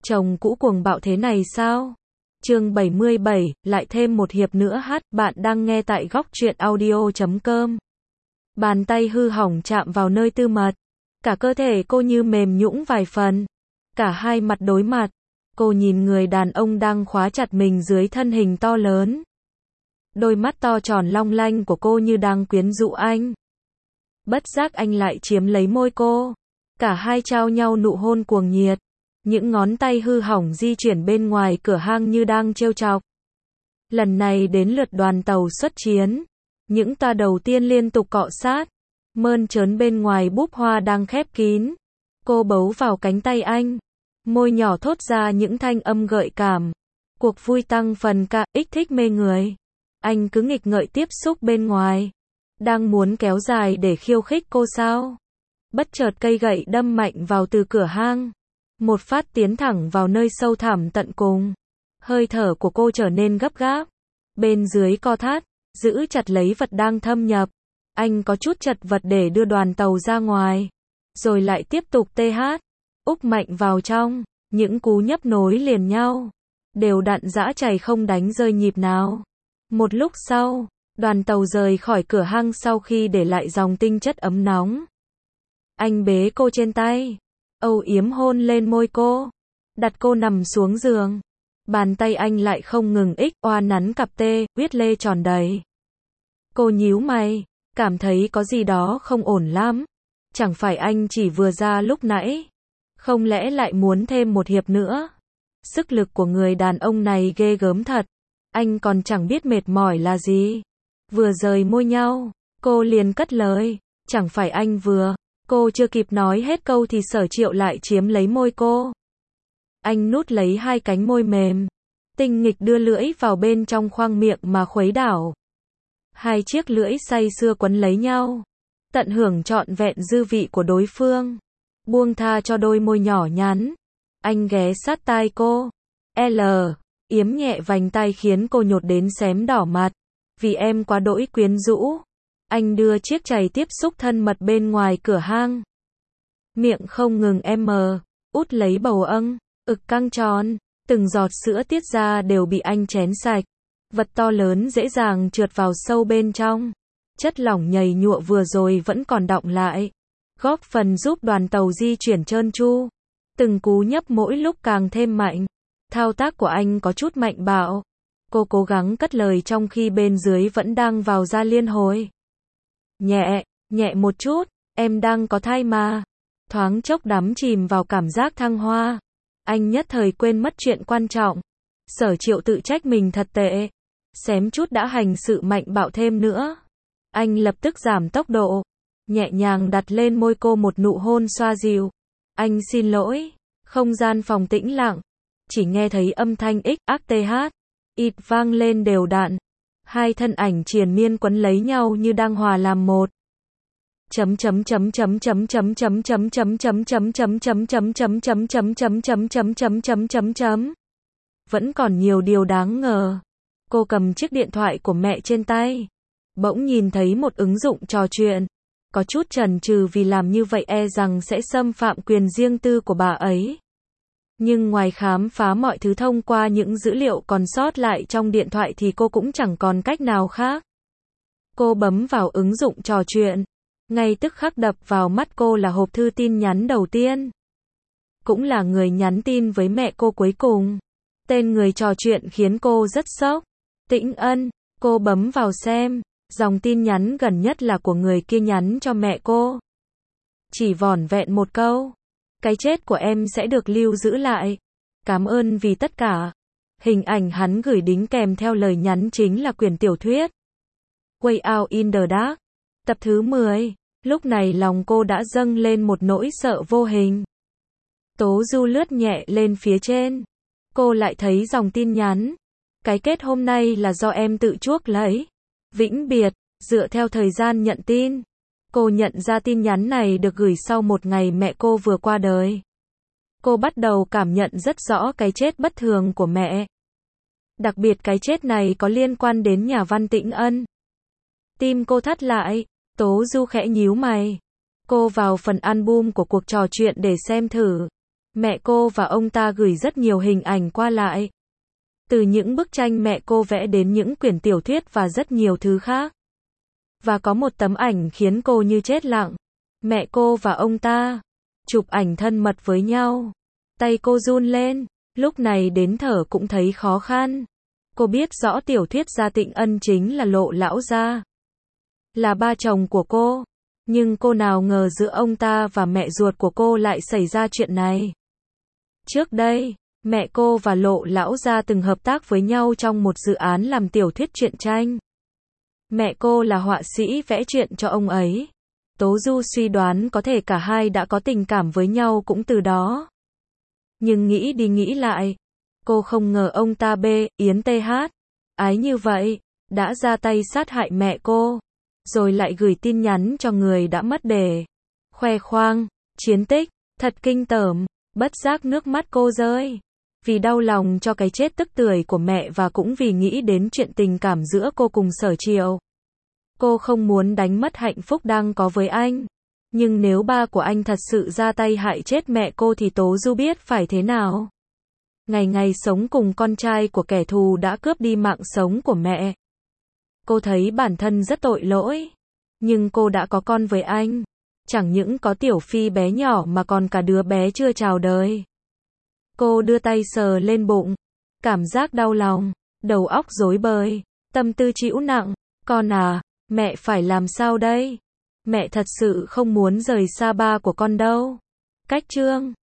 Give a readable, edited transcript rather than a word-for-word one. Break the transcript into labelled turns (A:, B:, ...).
A: Chồng cũ cuồng bạo thế này sao? Chương 77, lại thêm một hiệp nữa hát, bạn đang nghe tại góc truyện audio.com. Bàn tay hư hỏng chạm vào nơi tư mật. Cả cơ thể cô như mềm nhũn vài phần. Cả hai mặt đối mặt. Cô nhìn người đàn ông đang khóa chặt mình dưới thân hình to lớn. Đôi mắt to tròn long lanh của cô như đang quyến rũ anh. Bất giác anh lại chiếm lấy môi cô. Cả hai trao nhau nụ hôn cuồng nhiệt. Những ngón tay hư hỏng di chuyển bên ngoài cửa hang như đang trêu chọc. Lần này đến lượt đoàn tàu xuất chiến. Những toa đầu tiên liên tục cọ sát. Mơn trớn bên ngoài búp hoa đang khép kín. Cô bấu vào cánh tay anh. Môi nhỏ thốt ra những thanh âm gợi cảm. Cuộc vui tăng phần kích thích mê người. Anh cứ nghịch ngợi tiếp xúc bên ngoài. Đang muốn kéo dài để khiêu khích cô sao? Bất chợt cây gậy đâm mạnh vào từ cửa hang. Một phát tiến thẳng vào nơi sâu thẳm tận cùng. Hơi thở của cô trở nên gấp gáp. Bên dưới co thắt, giữ chặt lấy vật đang thâm nhập. Anh có chút chật vật để đưa đoàn tàu ra ngoài. Rồi lại tiếp tục úp mạnh vào trong. Những cú nhấp nối liền nhau. Đều đặn giã chảy không đánh rơi nhịp nào. Một lúc sau, đoàn tàu rời khỏi cửa hang sau khi để lại dòng tinh chất ấm nóng. Anh bế cô trên tay. Âu yếm hôn lên môi cô. Đặt cô nằm xuống giường. Bàn tay anh lại không ngừng oa nắn cặp huyết lê tròn đầy. Cô nhíu mày. Cảm thấy có gì đó không ổn lắm. Chẳng phải anh chỉ vừa ra lúc nãy. Không lẽ lại muốn thêm một hiệp nữa? Sức lực của người đàn ông này ghê gớm thật. Anh còn chẳng biết mệt mỏi là gì. Vừa rời môi nhau, cô liền cất lời. Chẳng phải anh vừa. Cô chưa kịp nói hết câu thì Sở Triệu lại chiếm lấy môi cô. Anh nút lấy hai cánh môi mềm. Tinh nghịch đưa lưỡi vào bên trong khoang miệng mà khuấy đảo. Hai chiếc lưỡi say sưa quấn lấy nhau. Tận hưởng trọn vẹn dư vị của đối phương. Buông tha cho đôi môi nhỏ nhắn. Anh ghé sát tai cô. Yếm nhẹ vành tay khiến cô nhột đến xém đỏ mặt. Vì em quá đỗi quyến rũ. Anh đưa chiếc chày tiếp xúc thân mật bên ngoài cửa hang. Miệng không ngừng út lấy bầu âng, ực căng tròn. Từng giọt sữa tiết ra đều bị anh chén sạch. Vật to lớn dễ dàng trượt vào sâu bên trong. Chất lỏng nhầy nhụa vừa rồi vẫn còn đọng lại. Góp phần giúp đoàn tàu di chuyển trơn tru. Từng cú nhấp mỗi lúc càng thêm mạnh. Thao tác của anh có chút mạnh bạo. Cô cố gắng cất lời trong khi bên dưới vẫn đang vào ra liên hồi. Nhẹ một chút, em đang có thai mà. Thoáng chốc đắm chìm vào cảm giác thăng hoa. Anh nhất thời quên mất chuyện quan trọng. Sở Triệu tự trách mình thật tệ. Xém chút đã hành sự mạnh bạo thêm nữa. Anh lập tức giảm tốc độ. Nhẹ nhàng đặt lên môi cô một nụ hôn xoa dịu. Anh xin lỗi. Không gian phòng tĩnh lặng. Chỉ nghe thấy âm thanh vang lên đều đặn. Hai thân ảnh triền miên quấn lấy nhau như đang hòa làm một. Vẫn còn nhiều điều đáng ngờ. Cô cầm chiếc điện thoại của mẹ trên tay. Bỗng nhìn thấy một ứng dụng trò chuyện. Có chút chần chừ vì làm như vậy rằng sẽ xâm phạm quyền riêng tư của bà ấy. Nhưng ngoài khám phá mọi thứ thông qua những dữ liệu còn sót lại trong điện thoại thì cô cũng chẳng còn cách nào khác. Cô bấm vào ứng dụng trò chuyện. Ngay tức khắc đập vào mắt cô là hộp thư tin nhắn đầu tiên. Cũng là người nhắn tin với mẹ cô cuối cùng. Tên người trò chuyện khiến cô rất sốc. Tĩnh Ân. Cô bấm vào xem. Dòng tin nhắn gần nhất là của người kia nhắn cho mẹ cô. Chỉ vỏn vẹn một câu. Cái chết của em sẽ được lưu giữ lại. Cảm ơn vì tất cả. Hình ảnh hắn gửi đính kèm theo lời nhắn chính là quyển tiểu thuyết Way Out in the Dark. Tập thứ 10. Lúc này lòng cô đã dâng lên một nỗi sợ vô hình. Tố Du lướt nhẹ lên phía trên. Cô lại thấy dòng tin nhắn. Cái kết hôm nay là do em tự chuốc lấy. Vĩnh biệt. Dựa theo thời gian nhận tin. Cô nhận ra tin nhắn này được gửi sau một ngày mẹ cô vừa qua đời. Cô bắt đầu cảm nhận rất rõ cái chết bất thường của mẹ. Đặc biệt cái chết này có liên quan đến nhà văn Tĩnh Ân. Tim cô thắt lại. Tố Du khẽ nhíu mày. Cô vào phần album của cuộc trò chuyện để xem thử. Mẹ cô và ông ta gửi rất nhiều hình ảnh qua lại. Từ những bức tranh mẹ cô vẽ đến những quyển tiểu thuyết và rất nhiều thứ khác. Và có một tấm ảnh khiến cô như chết lặng. Mẹ cô và ông ta chụp ảnh thân mật với nhau. Tay cô run lên, lúc này đến thở cũng thấy khó khăn. Cô biết rõ tiểu thuyết gia Tịnh Ân chính là Lộ lão gia, là ba chồng của cô. Nhưng cô nào ngờ giữa ông ta và mẹ ruột của cô lại xảy ra chuyện này. Trước đây, mẹ cô và Lộ lão gia từng hợp tác với nhau trong một dự án làm tiểu thuyết truyện tranh. Mẹ cô là họa sĩ vẽ truyện cho ông ấy. Tố Du suy đoán có thể cả hai đã có tình cảm với nhau cũng từ đó. Nhưng nghĩ đi nghĩ lại, cô không ngờ ông ta Yến TH, ái như vậy, đã ra tay sát hại mẹ cô, rồi lại gửi tin nhắn cho người đã mất để khoe khoang chiến tích, thật kinh tởm. Bất giác nước mắt cô rơi, vì đau lòng cho cái chết tức tưởi của mẹ và cũng vì nghĩ đến chuyện tình cảm giữa cô cùng Sở Triệu. Cô không muốn đánh mất hạnh phúc đang có với anh. Nhưng nếu ba của anh thật sự ra tay hại chết mẹ cô thì Tố Du biết phải thế nào. Ngày ngày sống cùng con trai của kẻ thù đã cướp đi mạng sống của mẹ. Cô thấy bản thân rất tội lỗi. Nhưng cô đã có con với anh. Chẳng những có Tiểu Phi bé nhỏ mà còn cả đứa bé chưa chào đời. Cô đưa tay sờ lên bụng. Cảm giác đau lòng, đầu óc rối bời, tâm tư trĩu nặng. Con à, mẹ phải làm sao đây? Mẹ thật sự không muốn rời xa ba của con đâu. Cách chương